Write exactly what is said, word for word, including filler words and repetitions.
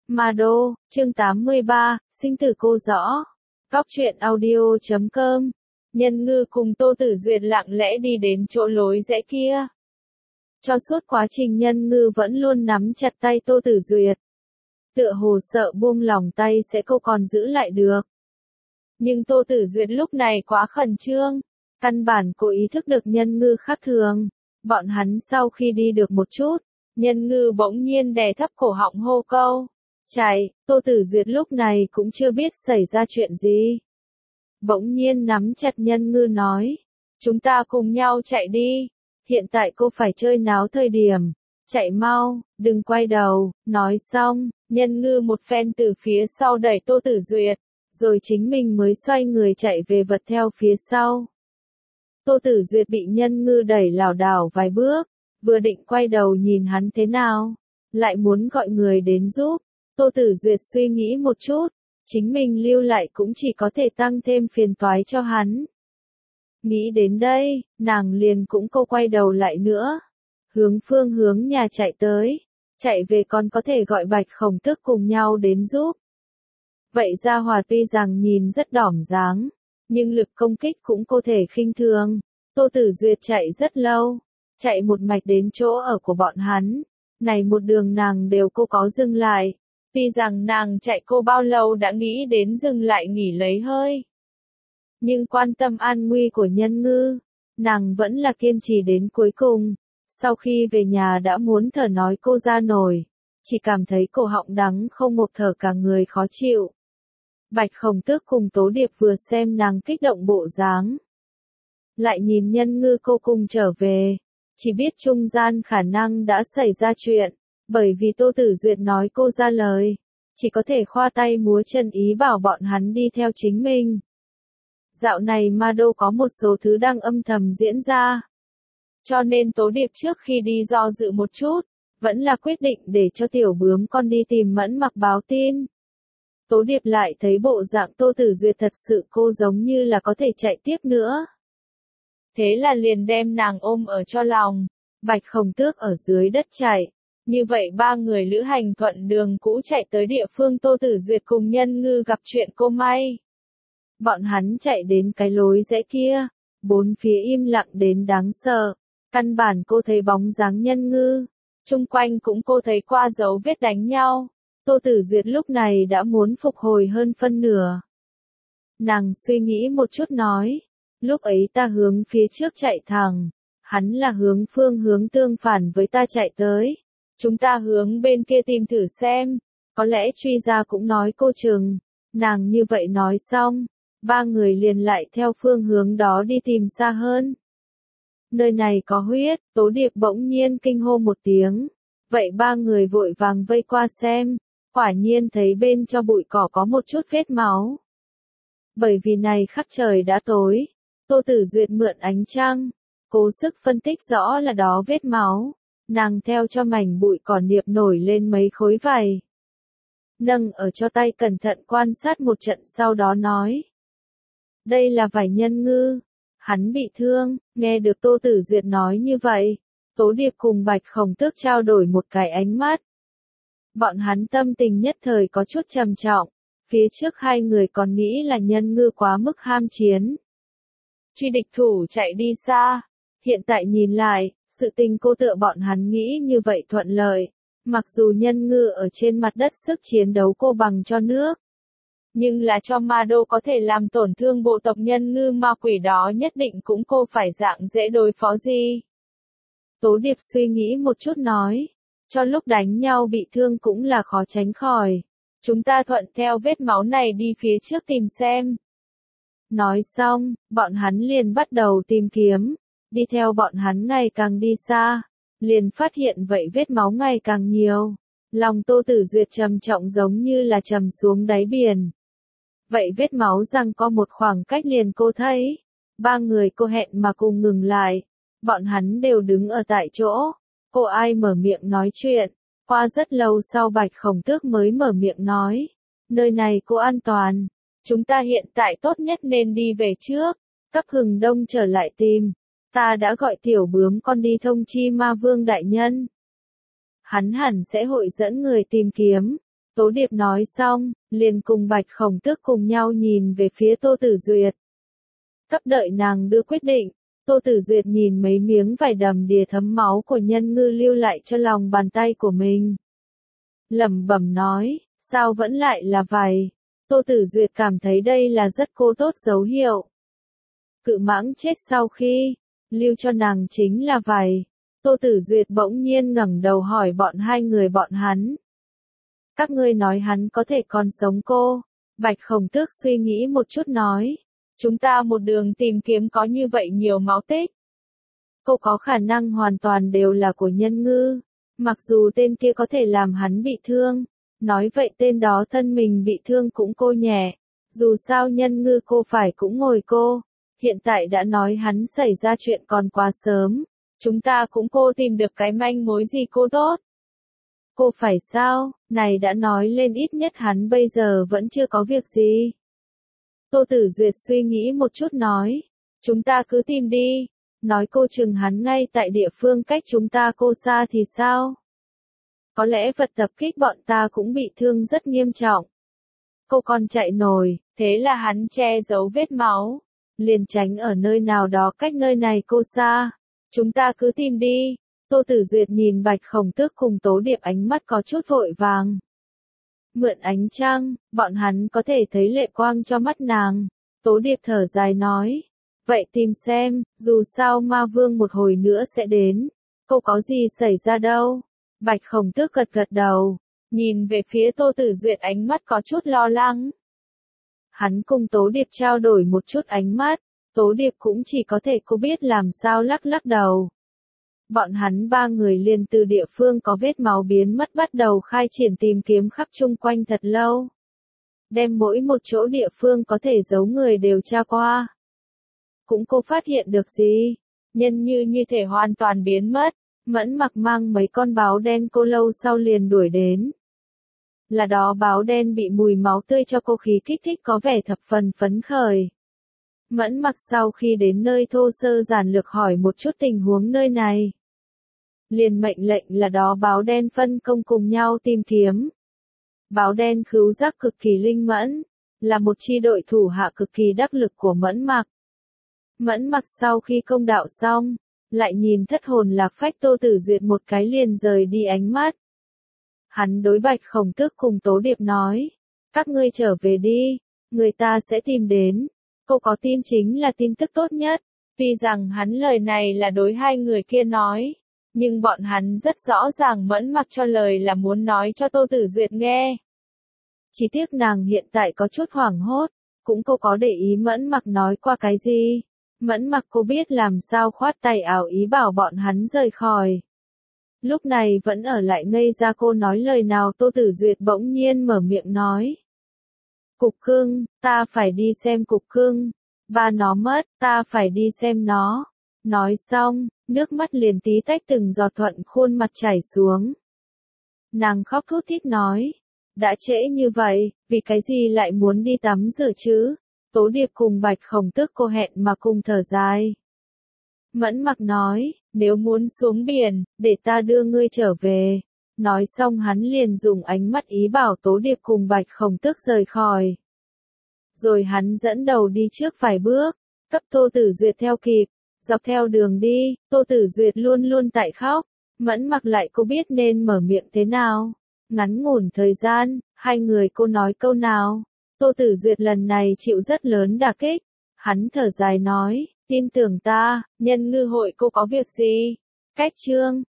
Ma Đô, chương tám mươi ba, sinh tử cô rõ. Góc truyện audio chấm com. Nhân Ngư cùng Tô Tử Duyệt lặng lẽ đi đến chỗ lối rẽ kia. Cho suốt quá trình Nhân Ngư vẫn luôn nắm chặt tay Tô Tử Duyệt. Tựa hồ sợ buông lòng tay sẽ cô còn giữ lại được. Nhưng Tô Tử Duyệt lúc này quá khẩn trương, căn bản cô ý thức được Nhân Ngư khác thường. Bọn hắn sau khi đi được một chút, Nhân Ngư bỗng nhiên đè thấp cổ họng hô câu. Chạy, Tô Tử Duyệt lúc này cũng chưa biết xảy ra chuyện gì. Bỗng nhiên nắm chặt Nhân Ngư nói. Chúng ta cùng nhau chạy đi. Hiện tại cô phải chơi náo thời điểm. Chạy mau, đừng quay đầu. Nói xong, Nhân Ngư một phen từ phía sau đẩy Tô Tử Duyệt. Rồi chính mình mới xoay người chạy về vật theo phía sau. Tô Tử Duyệt bị Nhân Ngư đẩy lảo đảo vài bước. Vừa định quay đầu nhìn hắn thế nào. Lại muốn gọi người đến giúp. Tô Tử Duyệt suy nghĩ một chút, chính mình lưu lại cũng chỉ có thể tăng thêm phiền toái cho hắn. Nghĩ đến đây, nàng liền cũng cô quay đầu lại nữa. Hướng phương hướng nhà chạy tới, chạy về còn có thể gọi Bạch Khổng Tước cùng nhau đến giúp. Vậy Gia Hòa tuy rằng nhìn rất đỏm dáng, nhưng lực công kích cũng có thể khinh thường. Tô Tử Duyệt chạy rất lâu, chạy một mạch đến chỗ ở của bọn hắn. Này một đường nàng đều cô có dừng lại. Tuy rằng nàng chạy cô bao lâu đã nghĩ đến dừng lại nghỉ lấy hơi. Nhưng quan tâm an nguy của Nhân Ngư, nàng vẫn là kiên trì đến cuối cùng. Sau khi về nhà đã muốn thở nói cô ra nổi, chỉ cảm thấy cổ họng đắng không một thở cả người khó chịu. Bạch Khổng Tước cùng Tố Điệp vừa xem nàng kích động bộ dáng. Lại nhìn Nhân Ngư cô cùng trở về, chỉ biết trung gian khả năng đã xảy ra chuyện. Bởi vì Tô Tử Duyệt nói cô ra lời, chỉ có thể khoa tay múa chân ý bảo bọn hắn đi theo chính mình. Dạo này Ma Đô có một số thứ đang âm thầm diễn ra. Cho nên Tố Điệp trước khi đi do dự một chút, vẫn là quyết định để cho tiểu bướm con đi tìm Mẫn Mặc báo tin. Tố Điệp lại thấy bộ dạng Tô Tử Duyệt thật sự cô giống như là có thể chạy tiếp nữa. Thế là liền đem nàng ôm ở cho lòng, Bạch Khổng Tước ở dưới đất chạy. Như vậy ba người lữ hành thuận đường cũ chạy tới địa phương Tô Tử Duyệt cùng Nhân Ngư gặp chuyện cô may. Bọn hắn chạy đến cái lối rẽ kia, bốn phía im lặng đến đáng sợ, căn bản cô thấy bóng dáng Nhân Ngư, chung quanh cũng cô thấy qua dấu vết đánh nhau. Tô Tử Duyệt lúc này đã muốn phục hồi hơn phân nửa. Nàng suy nghĩ một chút nói, lúc ấy ta hướng phía trước chạy thẳng, hắn là hướng phương hướng tương phản với ta chạy tới. Chúng ta hướng bên kia tìm thử xem, có lẽ truy ra cũng nói cô chừng. Nàng như vậy nói xong, ba người liền lại theo phương hướng đó đi tìm xa hơn. Nơi này có huyết, Tố Điệp bỗng nhiên kinh hô một tiếng. Vậy ba người vội vàng vây qua xem, quả nhiên thấy bên cho bụi cỏ có một chút vết máu. Bởi vì này khắc trời đã tối, Tô Tử Duyệt mượn ánh trăng, cố sức phân tích rõ là đó vết máu. Nàng theo cho mảnh bụi cỏ niệp nổi lên mấy khối vải. Nâng ở cho tay cẩn thận quan sát một trận sau đó nói. Đây là vải Nhân Ngư. Hắn bị thương, nghe được Tô Tử Duyệt nói như vậy. Tố Điệp cùng Bạch Khổng Tước trao đổi một cái ánh mắt. Bọn hắn tâm tình nhất thời có chút trầm trọng. Phía trước hai người còn nghĩ là Nhân Ngư quá mức ham chiến. Truy địch thủ chạy đi xa. Hiện tại nhìn lại. Sự tình cô tựa bọn hắn nghĩ như vậy thuận lợi, mặc dù Nhân Ngư ở trên mặt đất sức chiến đấu cô bằng cho nước. Nhưng là cho Ma Đô có thể làm tổn thương bộ tộc Nhân Ngư ma quỷ đó nhất định cũng cô phải dạng dễ đối phó gì. Tố Điệp suy nghĩ một chút nói, cho lúc đánh nhau bị thương cũng là khó tránh khỏi. Chúng ta thuận theo vết máu này đi phía trước tìm xem. Nói xong, bọn hắn liền bắt đầu tìm kiếm. Đi theo bọn hắn ngày càng đi xa, liền phát hiện vậy vết máu ngày càng nhiều. Lòng Tô Tử Duyệt trầm trọng giống như là trầm xuống đáy biển. Vậy vết máu rằng có một khoảng cách liền cô thấy. Ba người cô hẹn mà cùng ngừng lại. Bọn hắn đều đứng ở tại chỗ. Cô ai mở miệng nói chuyện. Qua rất lâu sau Bạch Khổng Tước mới mở miệng nói. Nơi này cô an toàn. Chúng ta hiện tại tốt nhất nên đi về trước. Cấp Hừng Đông trở lại tìm. Ta đã gọi tiểu bướm con đi thông chi Ma Vương đại nhân. Hắn hẳn sẽ hội dẫn người tìm kiếm. Tố Điệp nói xong, liền cùng Bạch Khổng Tước cùng nhau nhìn về phía Tô Tử Duyệt. Cấp đợi nàng đưa quyết định, Tô Tử Duyệt nhìn mấy miếng vải đầm đìa thấm máu của Nhân Ngư lưu lại cho lòng bàn tay của mình. Lẩm bẩm nói, sao vẫn lại là vải? Tô Tử Duyệt cảm thấy đây là rất cô tốt dấu hiệu. Cự mãng chết sau khi lưu cho nàng chính là vải. Tô Tử Duyệt bỗng nhiên ngẩng đầu hỏi bọn hai người bọn hắn. Các ngươi nói hắn có thể còn sống cô? Bạch Khổng Tước suy nghĩ một chút nói. Chúng ta một đường tìm kiếm có như vậy nhiều máu tích. Cô có khả năng hoàn toàn đều là của Nhân Ngư. Mặc dù tên kia có thể làm hắn bị thương. Nói vậy tên đó thân mình bị thương cũng cô nhẹ. Dù sao Nhân Ngư cô phải cũng ngồi cô. Hiện tại đã nói hắn xảy ra chuyện còn quá sớm. Chúng ta cũng cô tìm được cái manh mối gì cô tốt. Cô phải sao, này đã nói lên ít nhất hắn bây giờ vẫn chưa có việc gì. Tô Tử Duyệt suy nghĩ một chút nói. Chúng ta cứ tìm đi. Nói cô chừng hắn ngay tại địa phương cách chúng ta cô xa thì sao? Có lẽ vật tập kích bọn ta cũng bị thương rất nghiêm trọng. Cô còn chạy nổi, thế là hắn che giấu vết máu. Liền tránh ở nơi nào đó cách nơi này cô xa. Chúng ta cứ tìm đi. Tô Tử Duyệt nhìn Bạch Khổng Tước cùng Tố Điệp ánh mắt có chút vội vàng. Mượn ánh trăng, bọn hắn có thể thấy lệ quang cho mắt nàng. Tố Điệp thở dài nói. Vậy tìm xem, dù sao ma vương một hồi nữa sẽ đến. Cô có gì xảy ra đâu? Bạch Khổng Tước gật gật đầu. Nhìn về phía Tô Tử Duyệt ánh mắt có chút lo lắng. Hắn cùng Tố Điệp trao đổi một chút ánh mắt. Tố Điệp cũng chỉ có thể cô biết làm sao lắc lắc đầu. Bọn hắn ba người liền từ địa phương có vết máu biến mất bắt đầu khai triển tìm kiếm khắp chung quanh thật lâu. Đem mỗi một chỗ địa phương có thể giấu người đều tra qua. Cũng cô phát hiện được gì? Nhân Như như thể hoàn toàn biến mất. Mẫn Mặc mang mấy con báo đen cô lâu sau liền đuổi đến. Là đó báo đen bị mùi máu tươi cho cô khí kích thích có vẻ thập phần phấn khởi. Mẫn Mặc sau khi đến nơi thô sơ giản lược hỏi một chút tình huống nơi này. Liền mệnh lệnh là đó báo đen phân công cùng nhau tìm kiếm. Báo đen khứu giác cực kỳ linh mẫn, là một chi đội thủ hạ cực kỳ đắc lực của Mẫn Mặc. Mẫn Mặc sau khi công đạo xong, lại nhìn thất hồn lạc phách Tô Tử Duyệt một cái liền rời đi ánh mắt. Hắn đối Bạch Khổng Tước cùng Tố Điệp nói, các ngươi trở về đi, người ta sẽ tìm đến. Cô có tin chính là tin tức tốt nhất, vì rằng hắn lời này là đối hai người kia nói. Nhưng bọn hắn rất rõ ràng Mẫn Mặc cho lời là muốn nói cho Tô Tử Duyệt nghe. Chỉ tiếc nàng hiện tại có chút hoảng hốt, cũng cô có để ý Mẫn Mặc nói qua cái gì. Mẫn Mặc cô biết làm sao khoát tay ảo ý bảo bọn hắn rời khỏi. Lúc này vẫn ở lại ngây ra cô nói lời nào Tô Tử Duyệt bỗng nhiên mở miệng nói. Cục cưng, ta phải đi xem cục cưng. Ba nó mất, ta phải đi xem nó. Nói xong, nước mắt liền tí tách từng giọt thuận khuôn mặt chảy xuống. Nàng khóc thút thít nói. Đã trễ như vậy, vì cái gì lại muốn đi tắm rửa chứ? Tố Điệp cùng Bạch Khổng Tước cô hẹn mà cùng thở dài. Mẫn Mặc nói, nếu muốn xuống biển, để ta đưa ngươi trở về. Nói xong hắn liền dùng ánh mắt ý bảo Tố Điệp cùng Bạch Khổng Tước rời khỏi. Rồi hắn dẫn đầu đi trước vài bước, cấp Tô Tử Duyệt theo kịp. Dọc theo đường đi, Tô Tử Duyệt luôn luôn tại khóc. Mẫn Mặc lại cô biết nên mở miệng thế nào. Ngắn ngủn thời gian, hai người cô nói câu nào. Tô Tử Duyệt lần này chịu rất lớn đả kích. Hắn thở dài nói, tin tưởng ta, Nhân Ngư hội cô có việc gì? Cách chương